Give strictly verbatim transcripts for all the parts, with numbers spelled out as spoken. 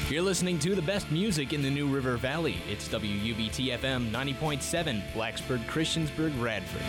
You're listening to the best music in the New River Valley. It's W U B T F M ninety point seven, Blacksburg, Christiansburg, Radford.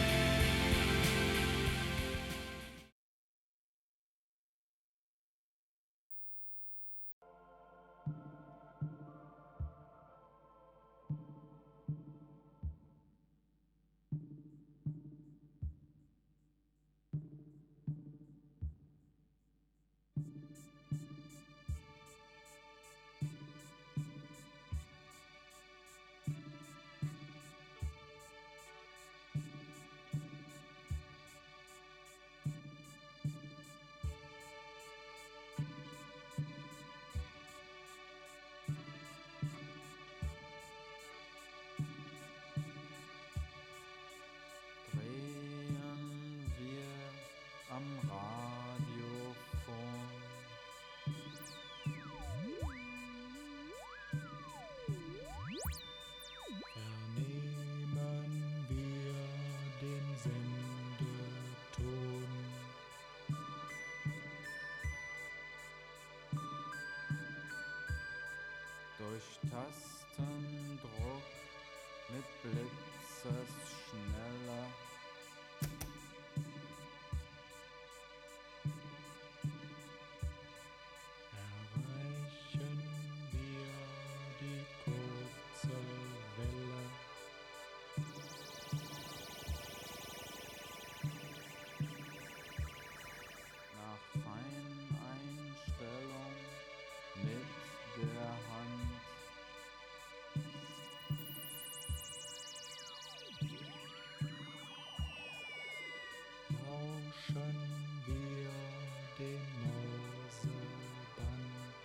Durch Tastendruck mit Blitzesschnelle erreichen wir die kurze Welle. Nach Feineinstellung mit der Hand lauschen wir dem Mauseband.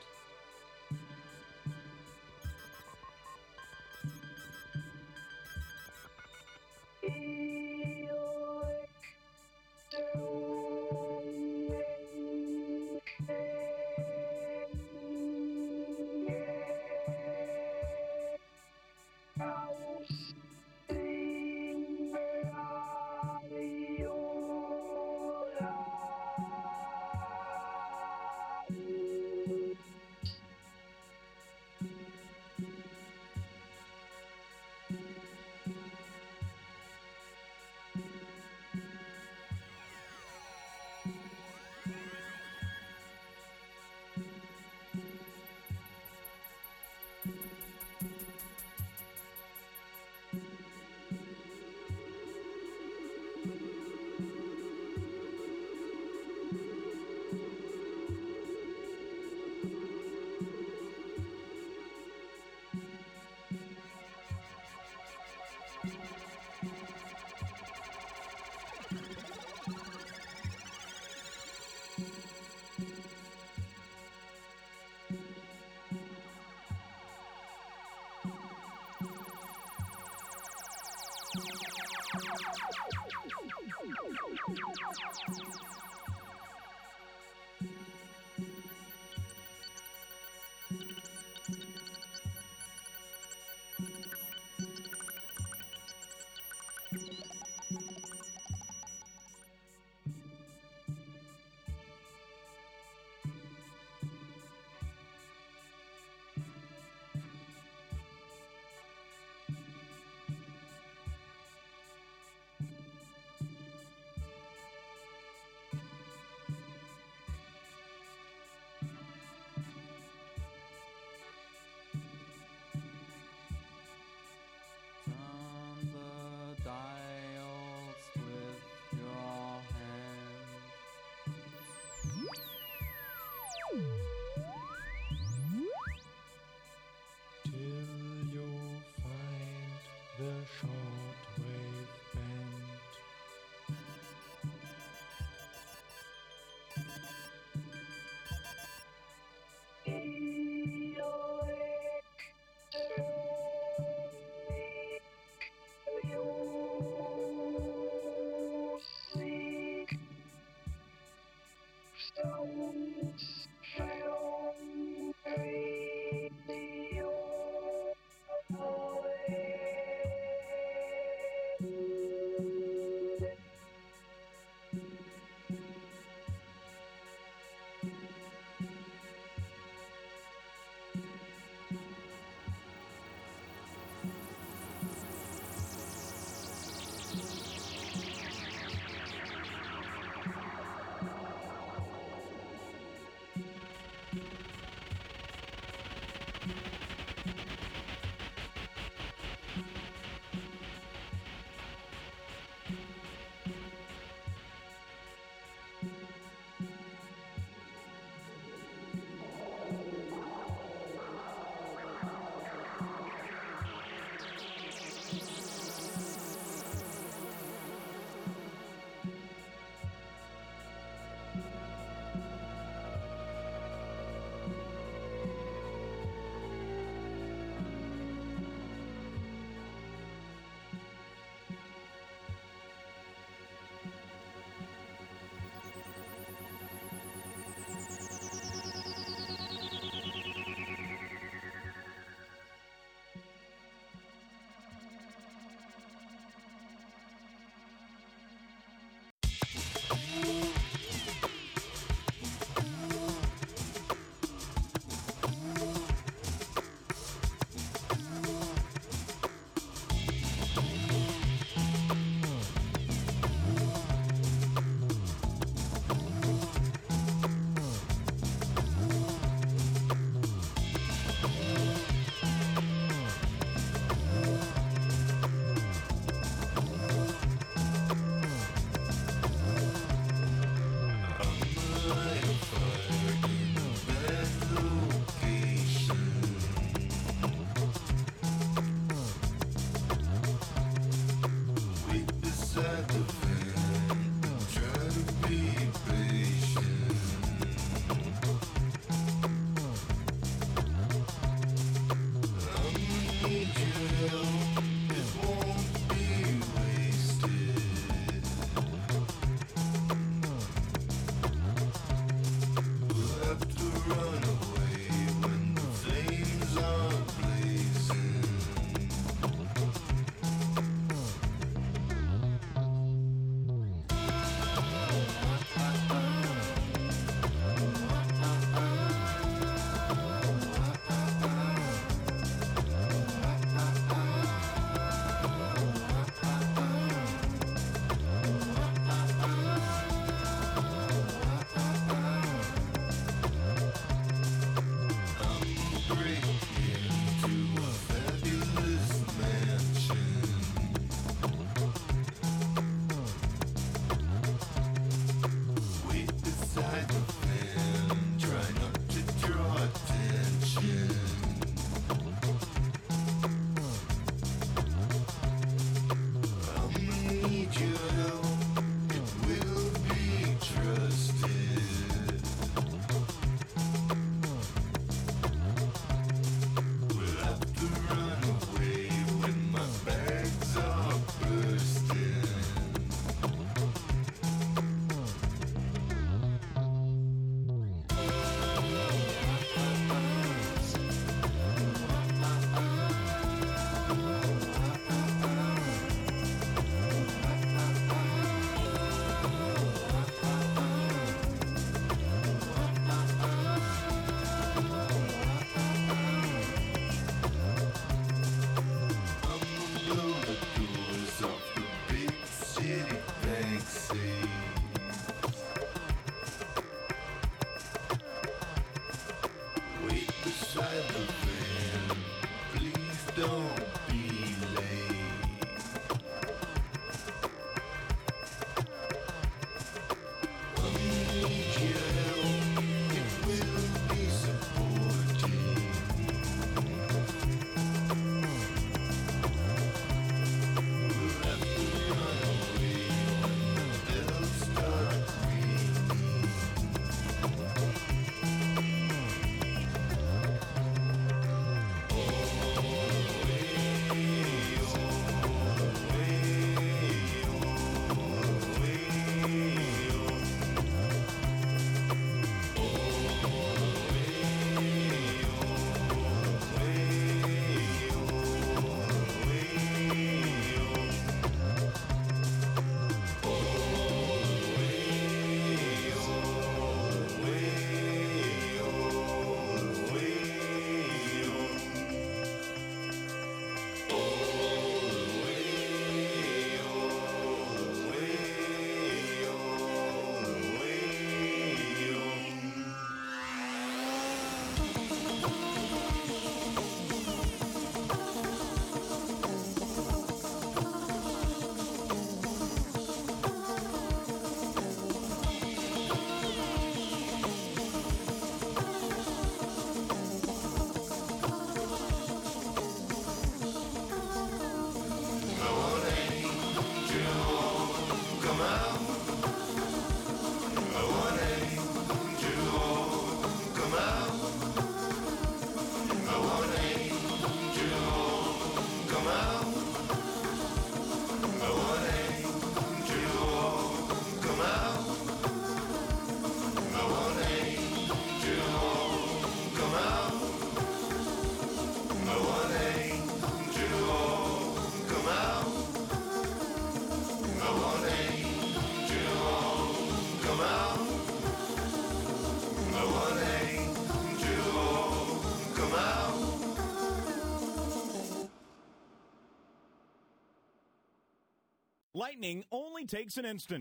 Lightning only takes an instant.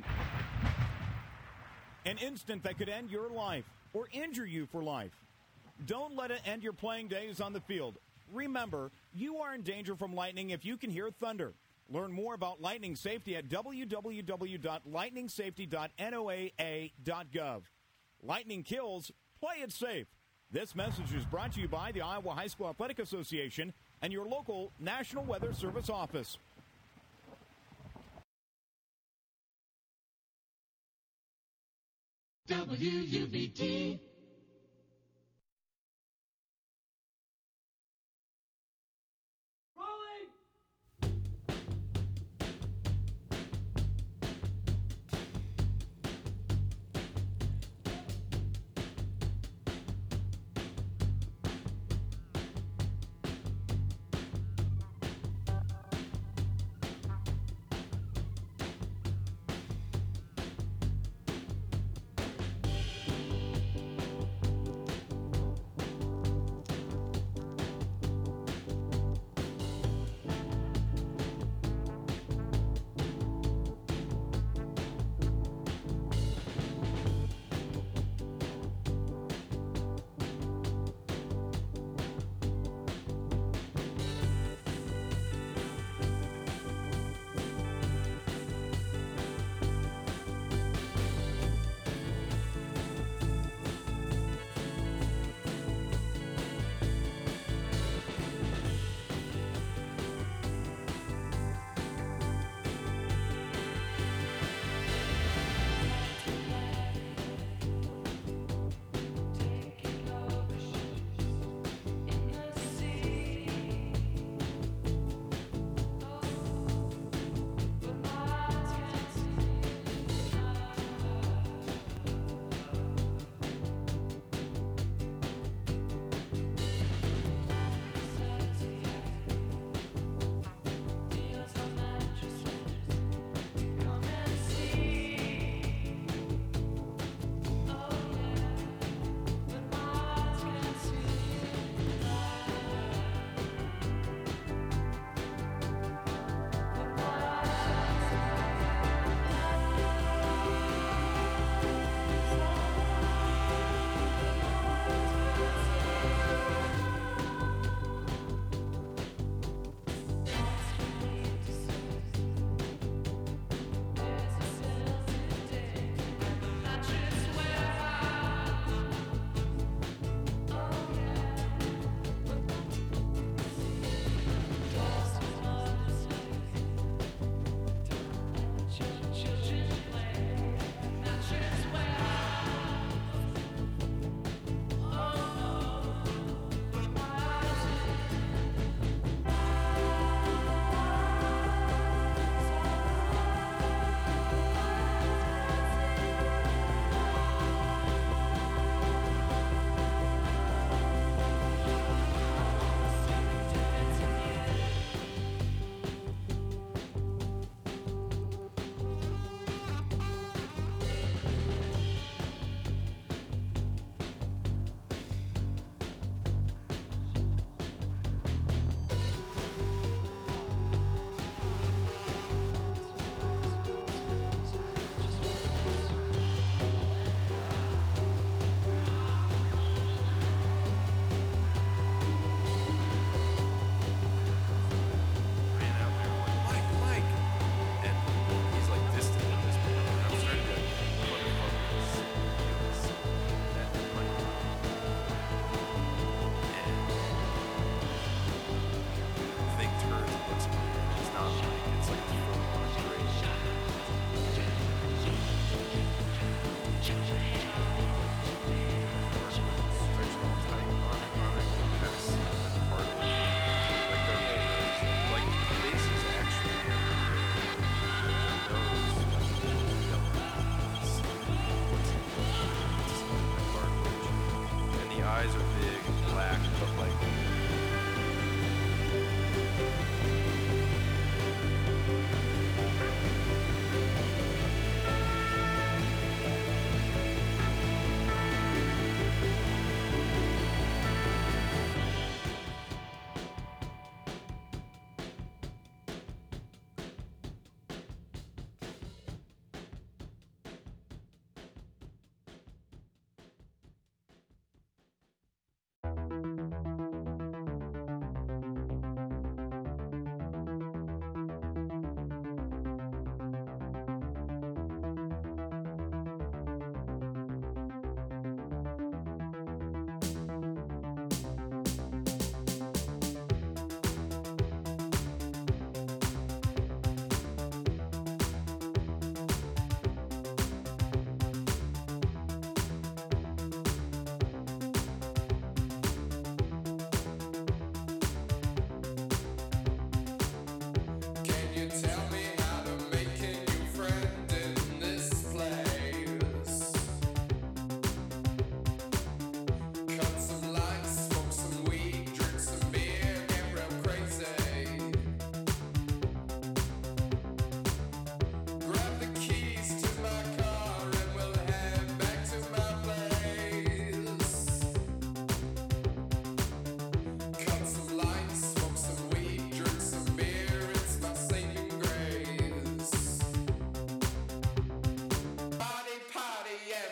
An instant that could end your life or injure you for life. Don't let it end your playing days on the field. Remember, you are in danger from lightning if you can hear thunder. Learn more about lightning safety at w w w dot lightning safety dot n o a a dot gov. Lightning kills, play it safe. This message is brought to you by the Iowa High School Athletic Association and your local National Weather Service office. W U B T.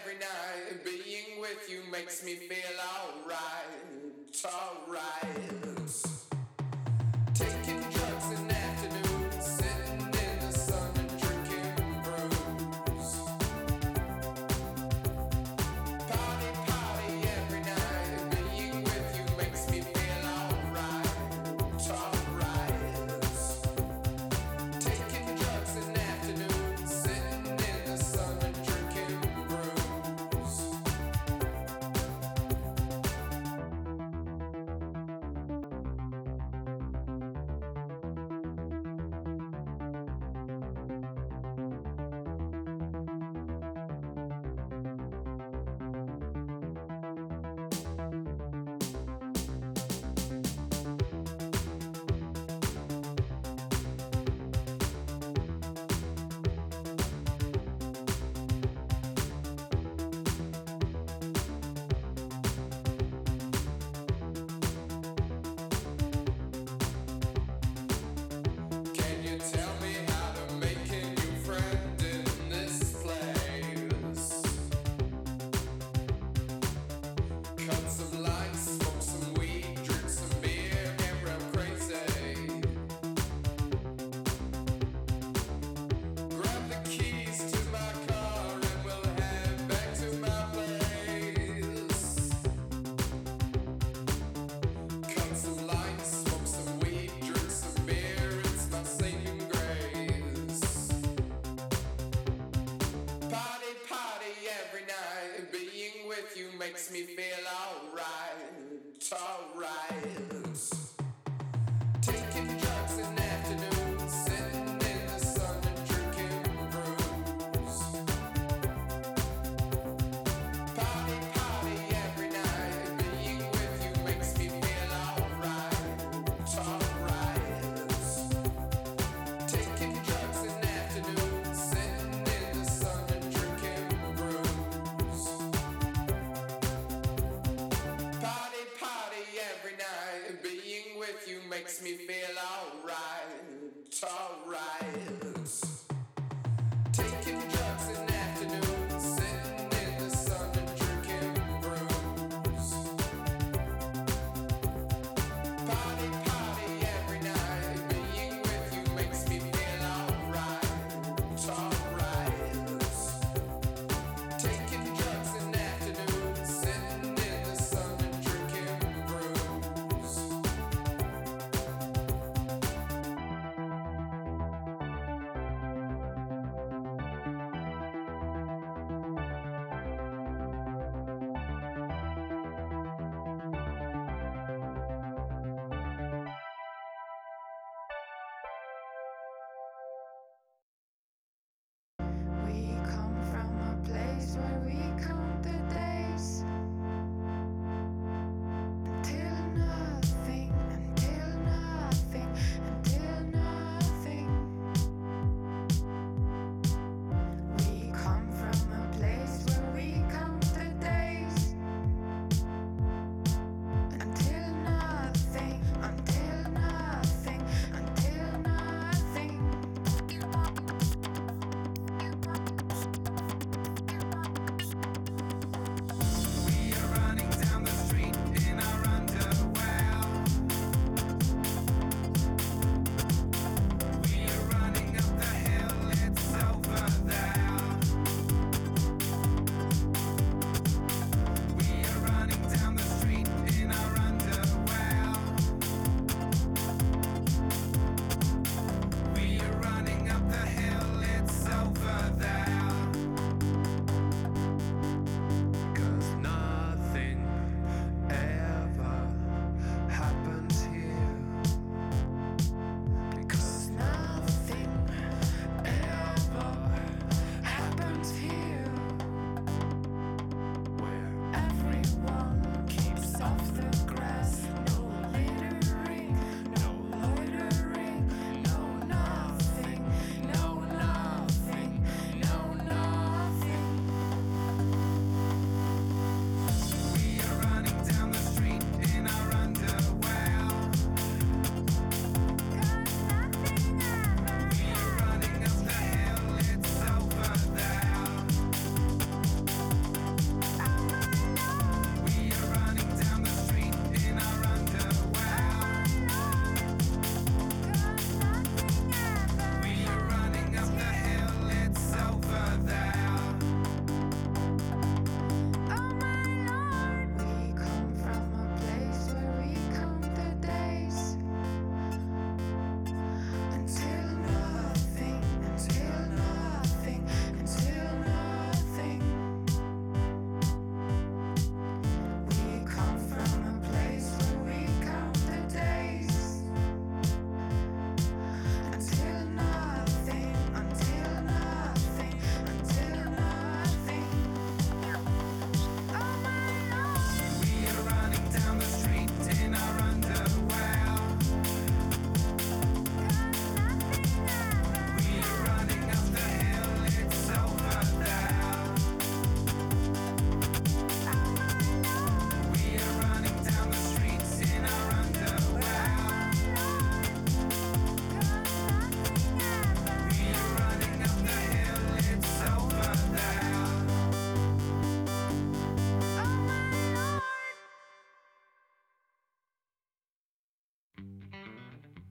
every night. Being with you makes me feel alright, alright. Taking drugs in the afternoon, sitting in the sun and drinking brews. Party, party every night. Being with you makes me feel alright, alright. Taking drugs in the afternoon, sitting in the sun and drinking brews. Can you tell me how to make a new friend in this place? Cut some lines, smoke some weed, drink some beer, get real crazy. Grab the keys to my car and we'll head back to my place. Cut some lines, smoke some weed, drink some beer, it's my saving grace. Party, party every night. Being with you makes me feel alright, alright. Taking drugs in the afternoon, sitting in the sun and drinking brews. Party, party every night. Being with you makes me feel alright, alright. Taking drugs in the afternoon, sitting in the sun and drinking brews. Party, party every night. Being with you makes me feel alright.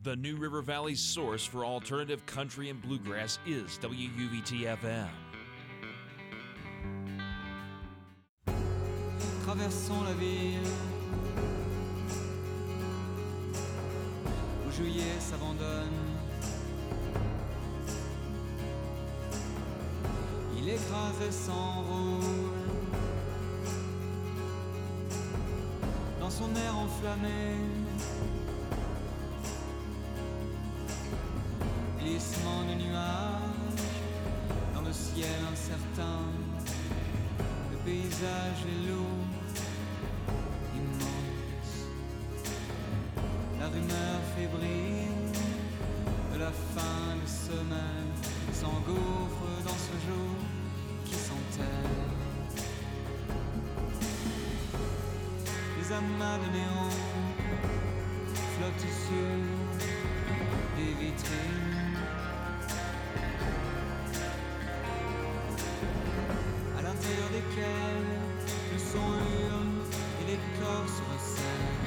The New River Valley's source for alternative country and bluegrass is W U V T F M. Traversons la ville où juillet s'abandonne. Il écrase et s'enroule dans son air enflammé. Glissement de nuages dans le ciel incertain. Le paysage est lourd, immense. La rumeur fébrile de la fin de semaine s'engouffre dans ce jour qui s'enterre. Les amas de néon flottent sur des vitrines. À l'intérieur desquels le son hurle et les corps se resserrent.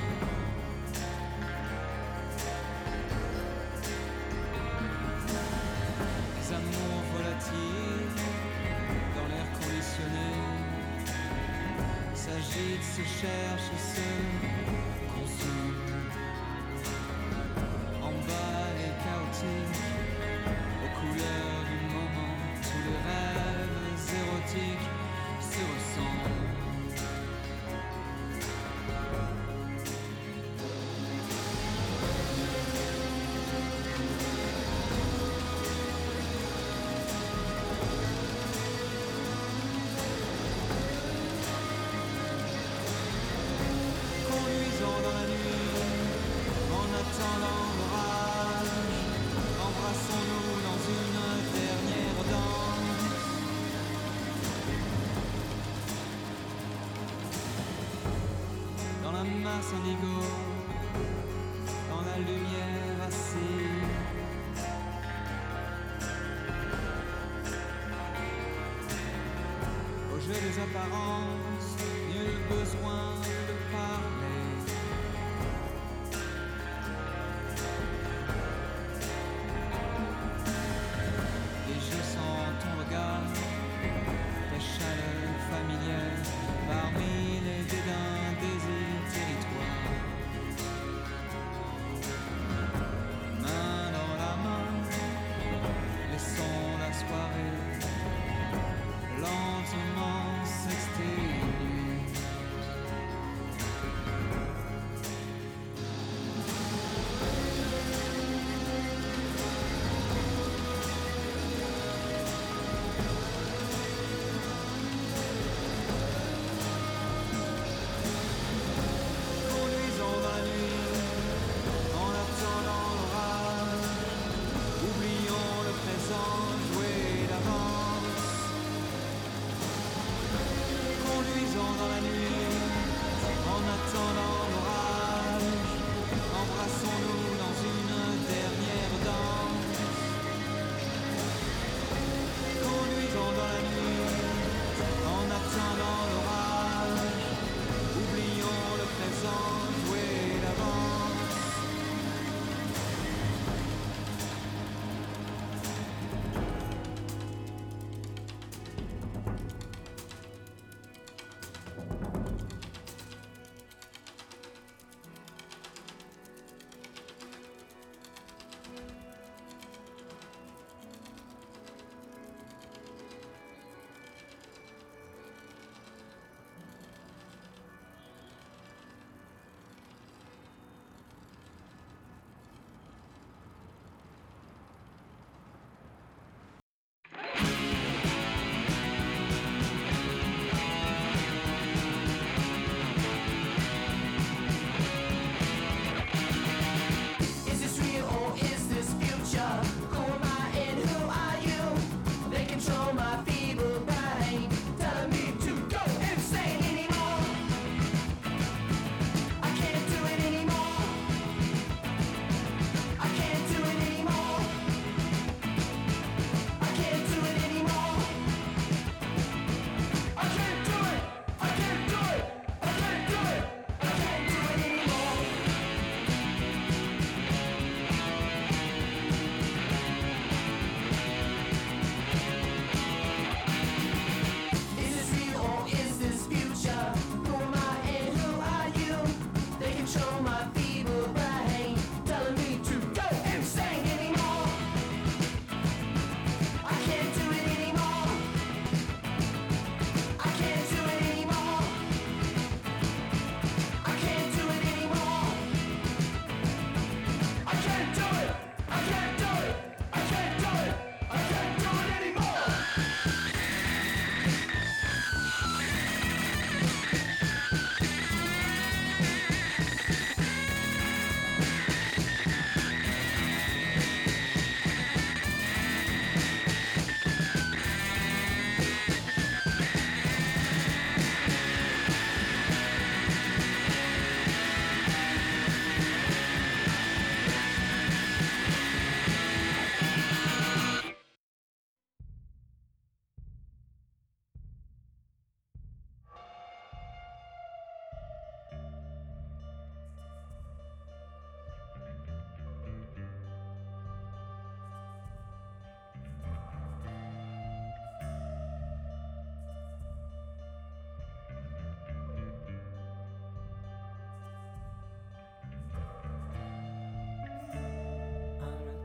Les amours volatiles dans l'air conditionné s'agitent, se cherchent, se consument. En bas et chaotiques, aux couleurs du moment, tous les rêves érotiques se ressemblent. Conduisant dans la nuit, en attendant l'orage, embrassons-nous dans une dernière danse. Dans la masse indigo, dans la lumière assise. Au jeu des apparences, nul besoin de parler. Et je sens ton regard, ta chaleur familière, parmi les dédains, désirs, territoires. Main dans la main, laissons la soirée lentement s'exténuer.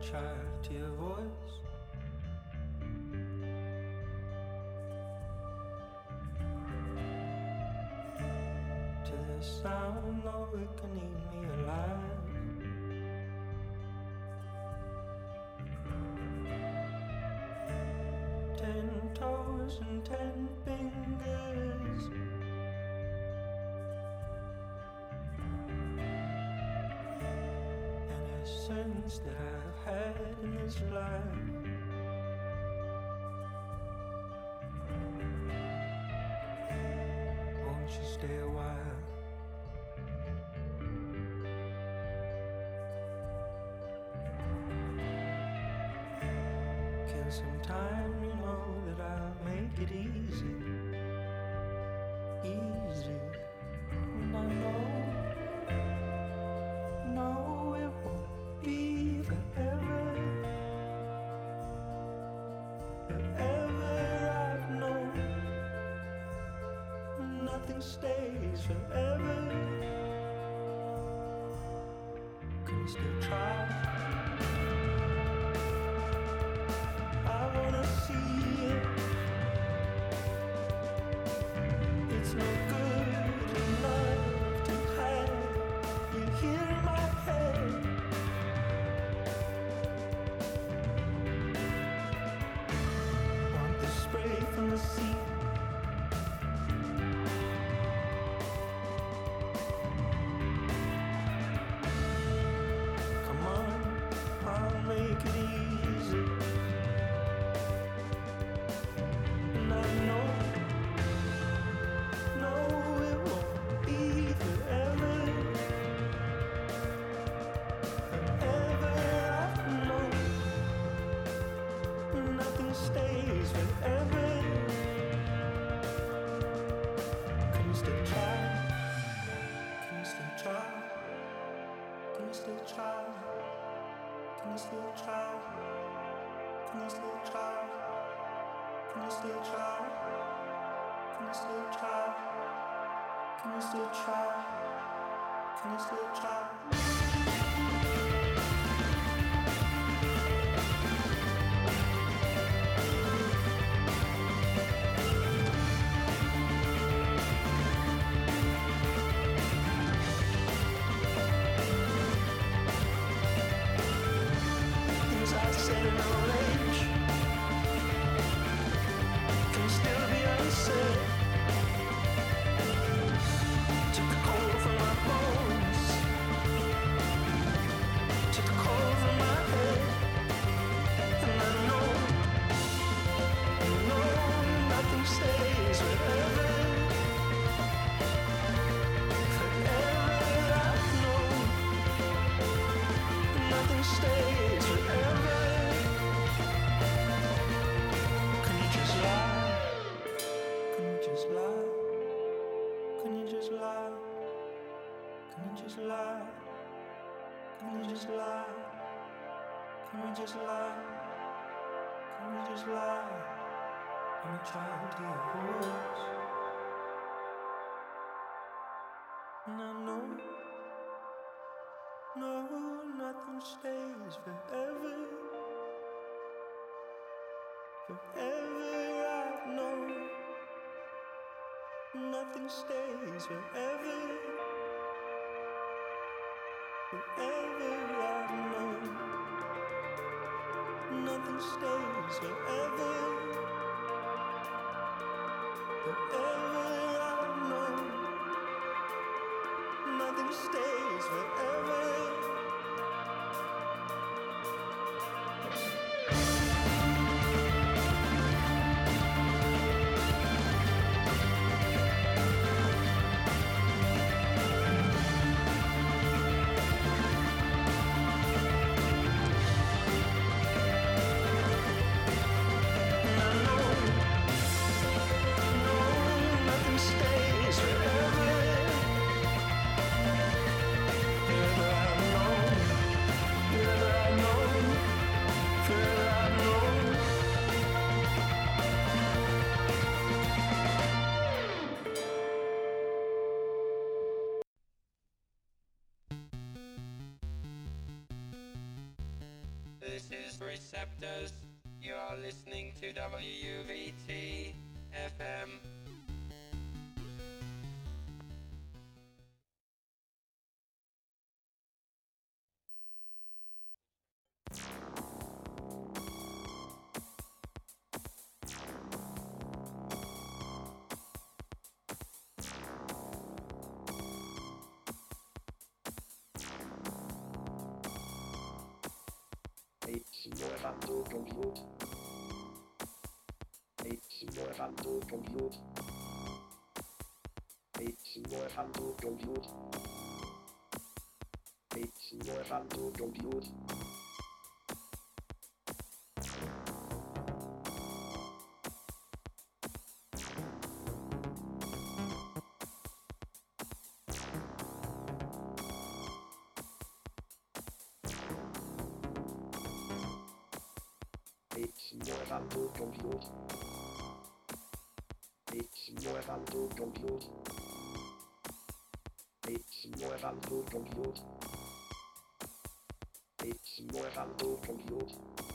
child to your voice. To the sound, no, it can eat me alive. Ten toes and ten fingers. An essence that I've had in this life. Won't you stay a while? Kill some time, you know that I'll make it easy. Easy. And I know, no, it won't be forever. Forever I've known nothing stays forever. Can you still try? I wanna see it. It's no good enough to have you here in my head. Want the spray from the sea. Come on, I'll make it easy. And I know, no, it won't be forever. Forever I've known nothing stays forever. Can you still try? Can you still try? Can you still try? Can you still try? Can you still try? Can you still try? Can you still try? Can you still try? Can you still try? Things I said in old age can still be unsaid. Took the cold from my bones, took the cold from my head, and I know, I know nothing stays forever. Forever I've known nothing stays forever. Can you just lie? Can you just lie? Can you just lie? Can you just lie? Can you just lie? Can we just lie? Can we just lie? I'm a child to your voice. And I know, no, nothing stays forever. Forever I've known nothing stays forever. Forever I've known nothing stays forever. Forever I've known nothing stays forever. Stays forever. Forever receptors. You're listening to W U V T F M. Explorando compute. Explorando compute. Explorando compute. Explorando compute. Explorando compute. Explorando compute. Explorando compute. Explorando compute.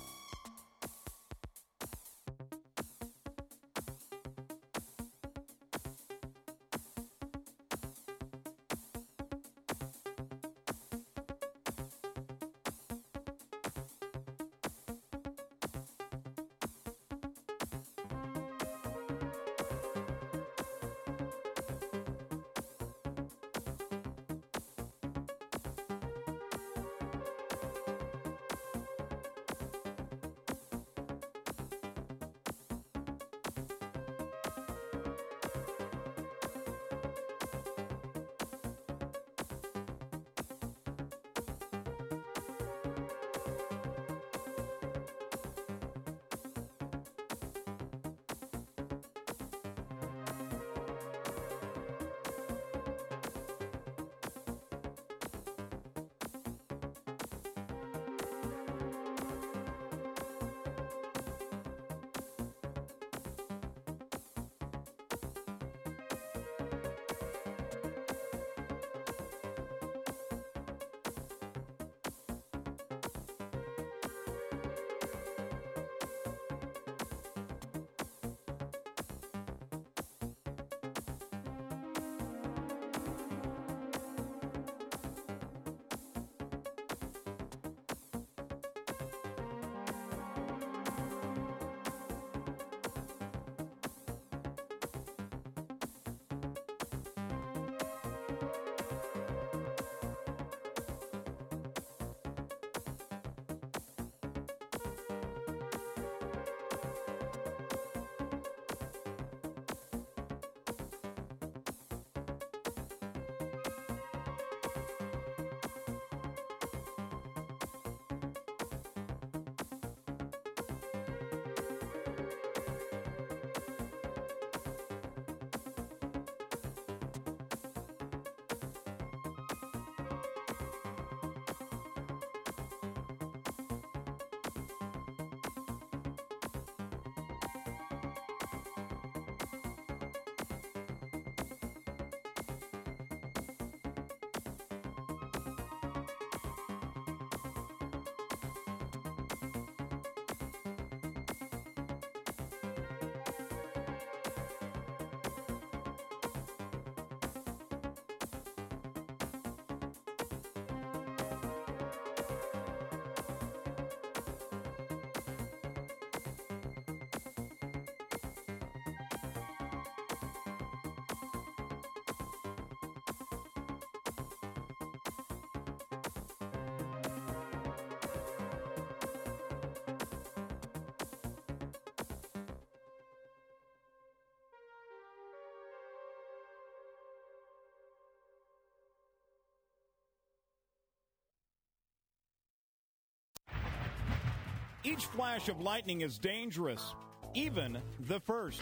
Each flash of lightning is dangerous, even the first.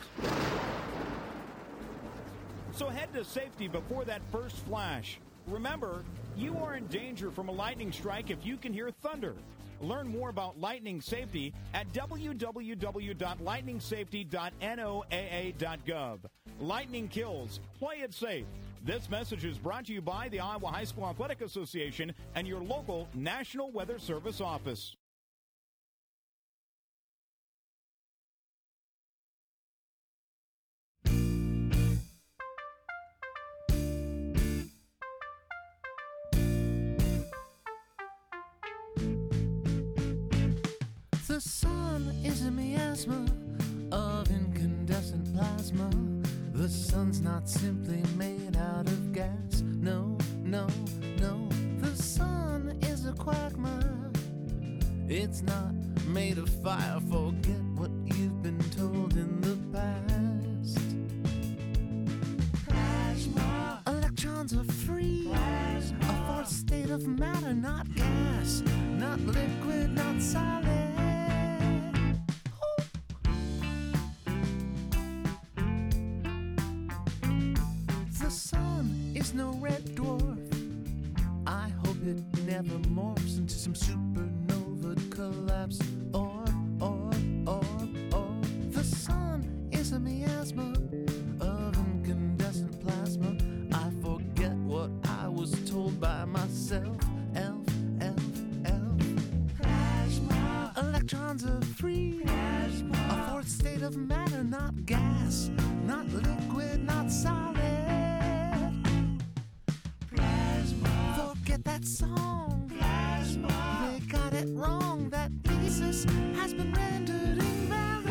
So head to safety before that first flash. Remember, you are in danger from a lightning strike if you can hear thunder. Learn more about lightning safety at w w w dot lightning safety dot n o a a dot gov. Lightning kills. Play it safe. This message is brought to you by the Iowa High School Athletic Association and your local National Weather Service office. The sun is a miasma of incandescent plasma. The sun's not simply made out of gas. No, no, no. The sun is a quagmire. It's not made of fire. Forget what you've been told in the past. Plasma. Electrons are free. Plasma. A fourth state of matter, not gas, not liquid, not solid. The sun is no red dwarf. I hope it never morphs into some supernova collapse. Or, or, or, or. The sun is a miasma of incandescent plasma. I forget what I was told by myself. Elf, elf, elf. Plasma. Electrons are free. Plasma. A fourth state of matter, not gas, not liquid, not solid. Plasma. Forget that song. Plasma. They got it wrong. That thesis has been rendered invalid.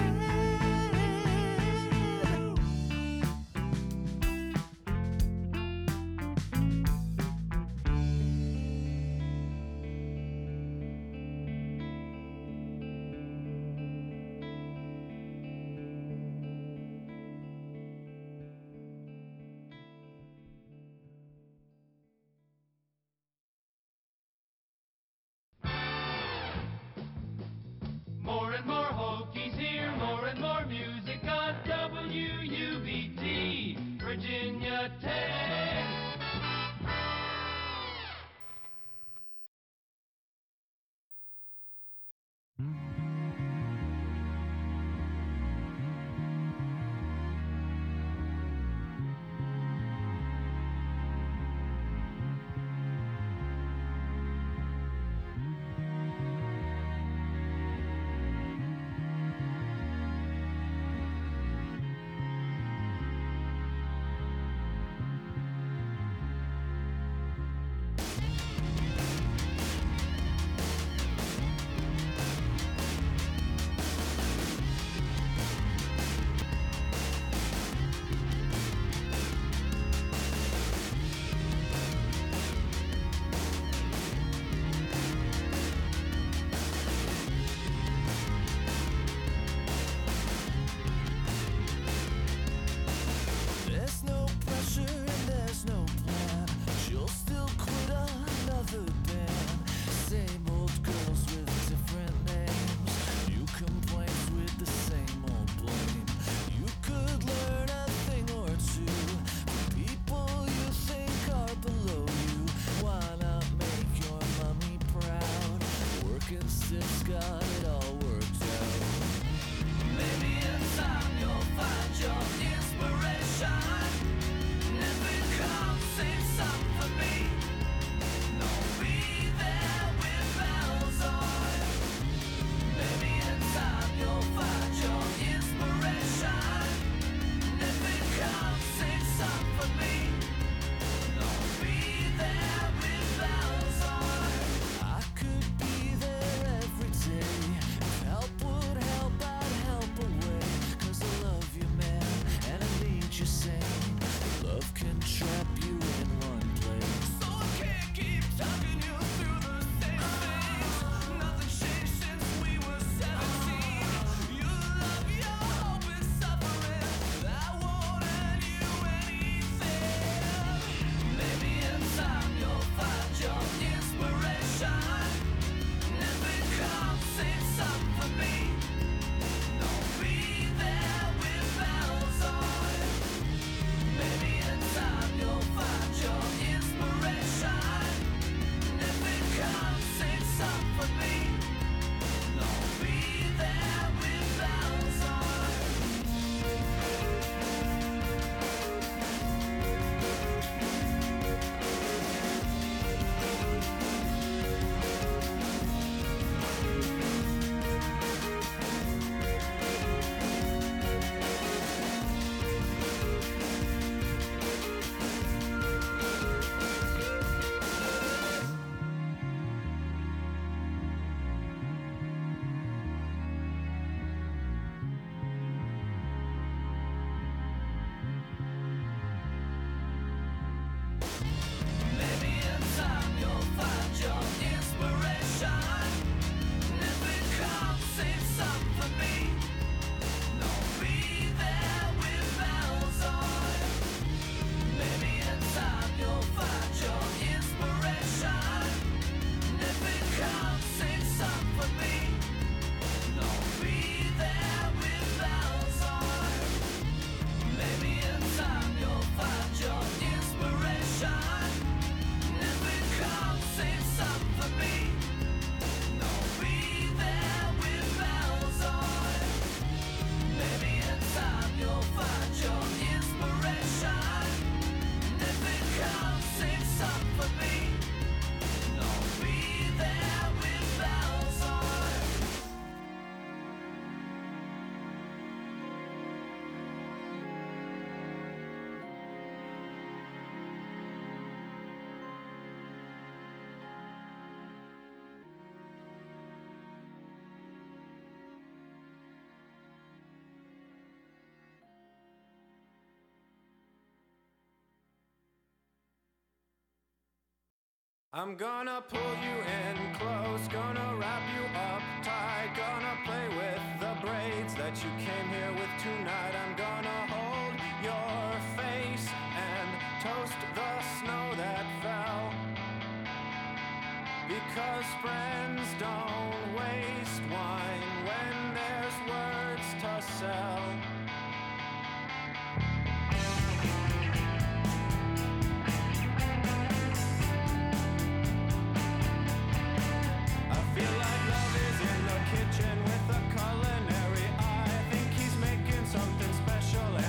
More and more Hokies here, more and more music on W U B T, Virginia Tech. time you'll find your inspiration. And if it comes, sing some for me. No, be there with bells on. Maybe in time you'll find your inspiration. And if it comes, sing some for me. No, be there with bells on. Maybe in time you'll find your inspiration. And if it comes, sing some for me. No, be there with bells on. Maybe in time you'll find your inspiration. And if it comes, sing some for me. No, be there with bells on. I'm gonna pull you in close, gonna wrap you up tight, gonna play with the braids that you came here with tonight. I'm gonna hold your face and toast the snow that fell. Because friends don't waste wine when there's words to sell. I feel like love is in the kitchen with a culinary eye. I think he's making something special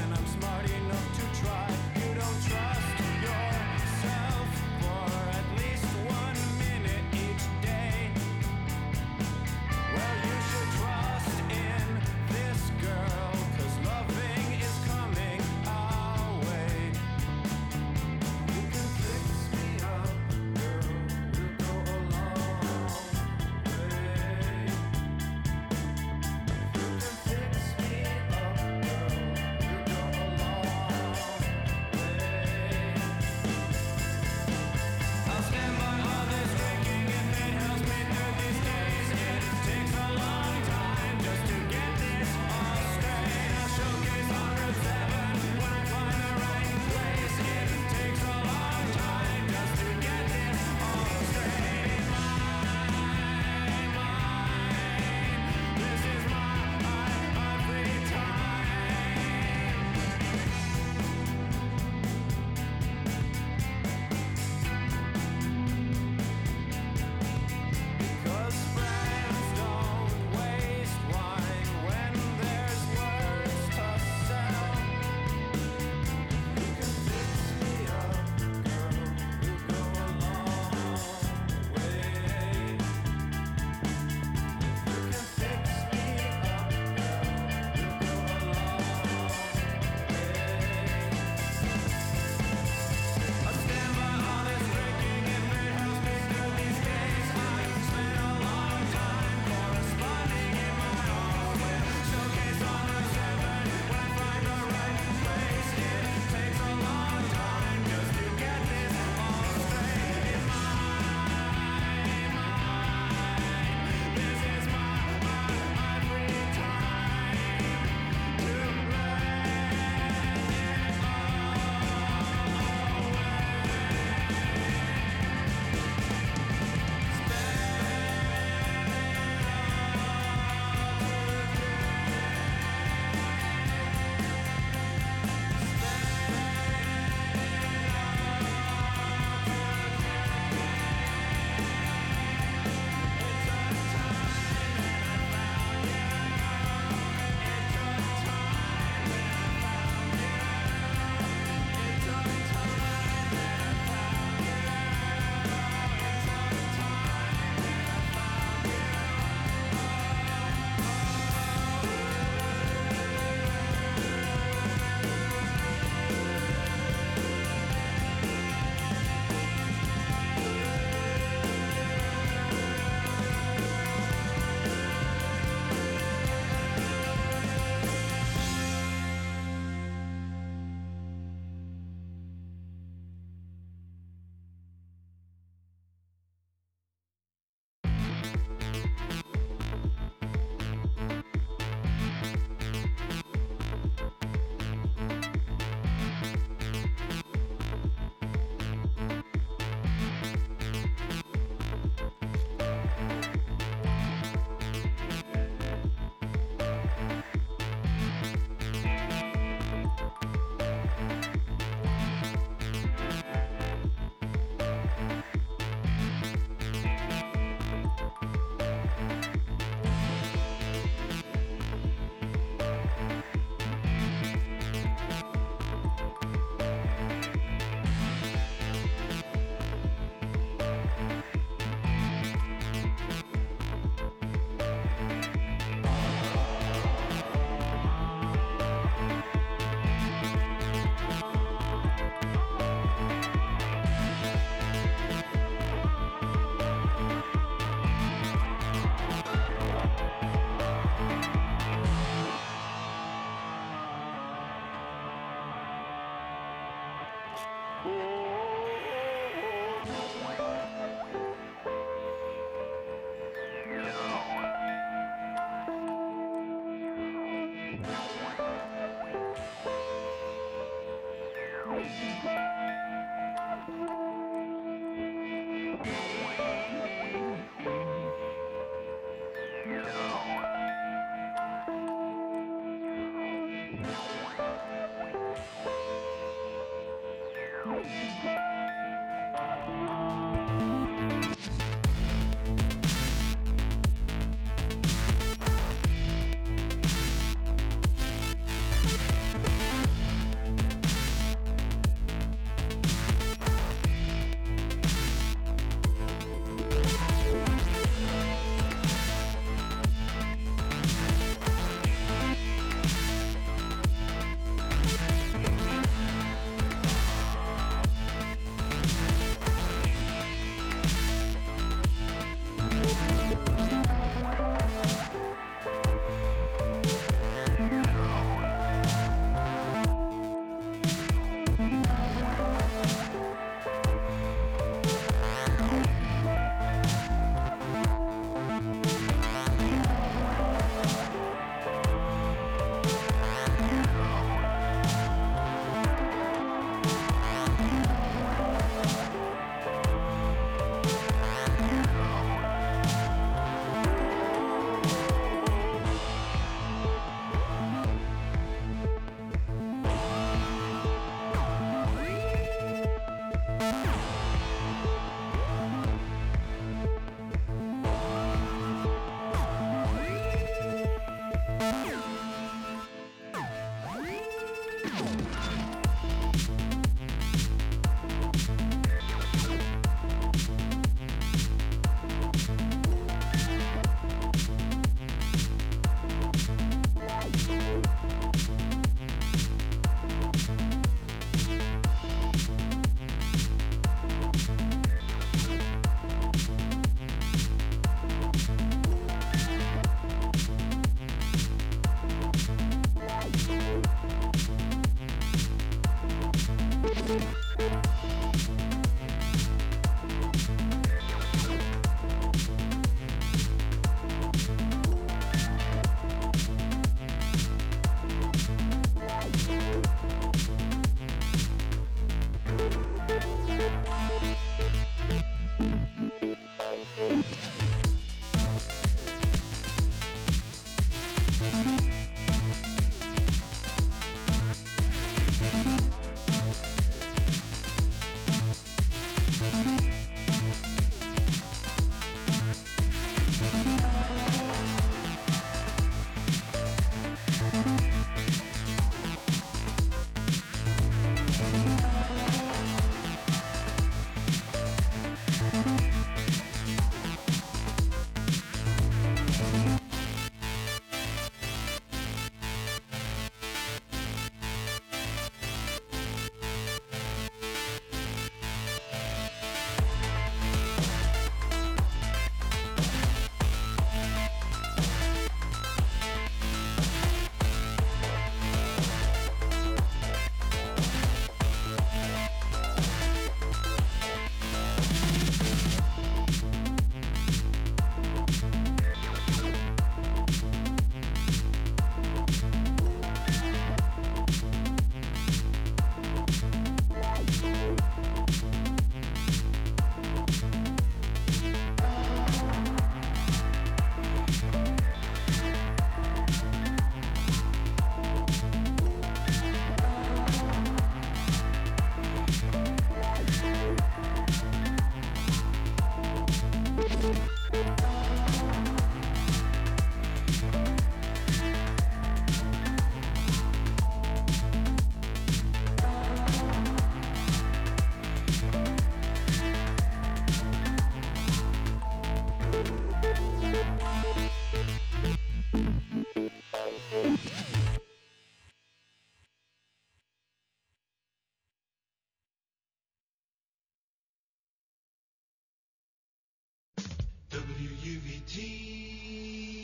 W U V T